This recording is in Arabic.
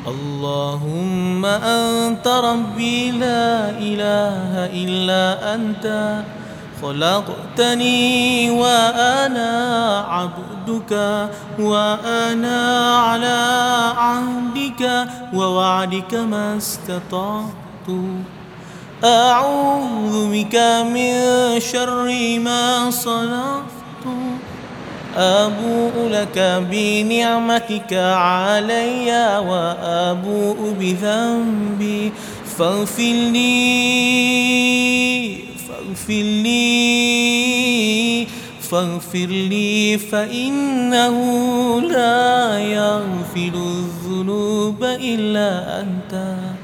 اللهم أنت ربي لا إله إلا أنت، خلقتني وأنا عبدك، وأنا على عهدك ووعدك ما استطعت. أعوذ بك من شر ما صنعت. أبوء لك بنعمتك علي وأبوء بذنبي فاغفر لي فإنه لا يغفر الذنوب إلا أنت.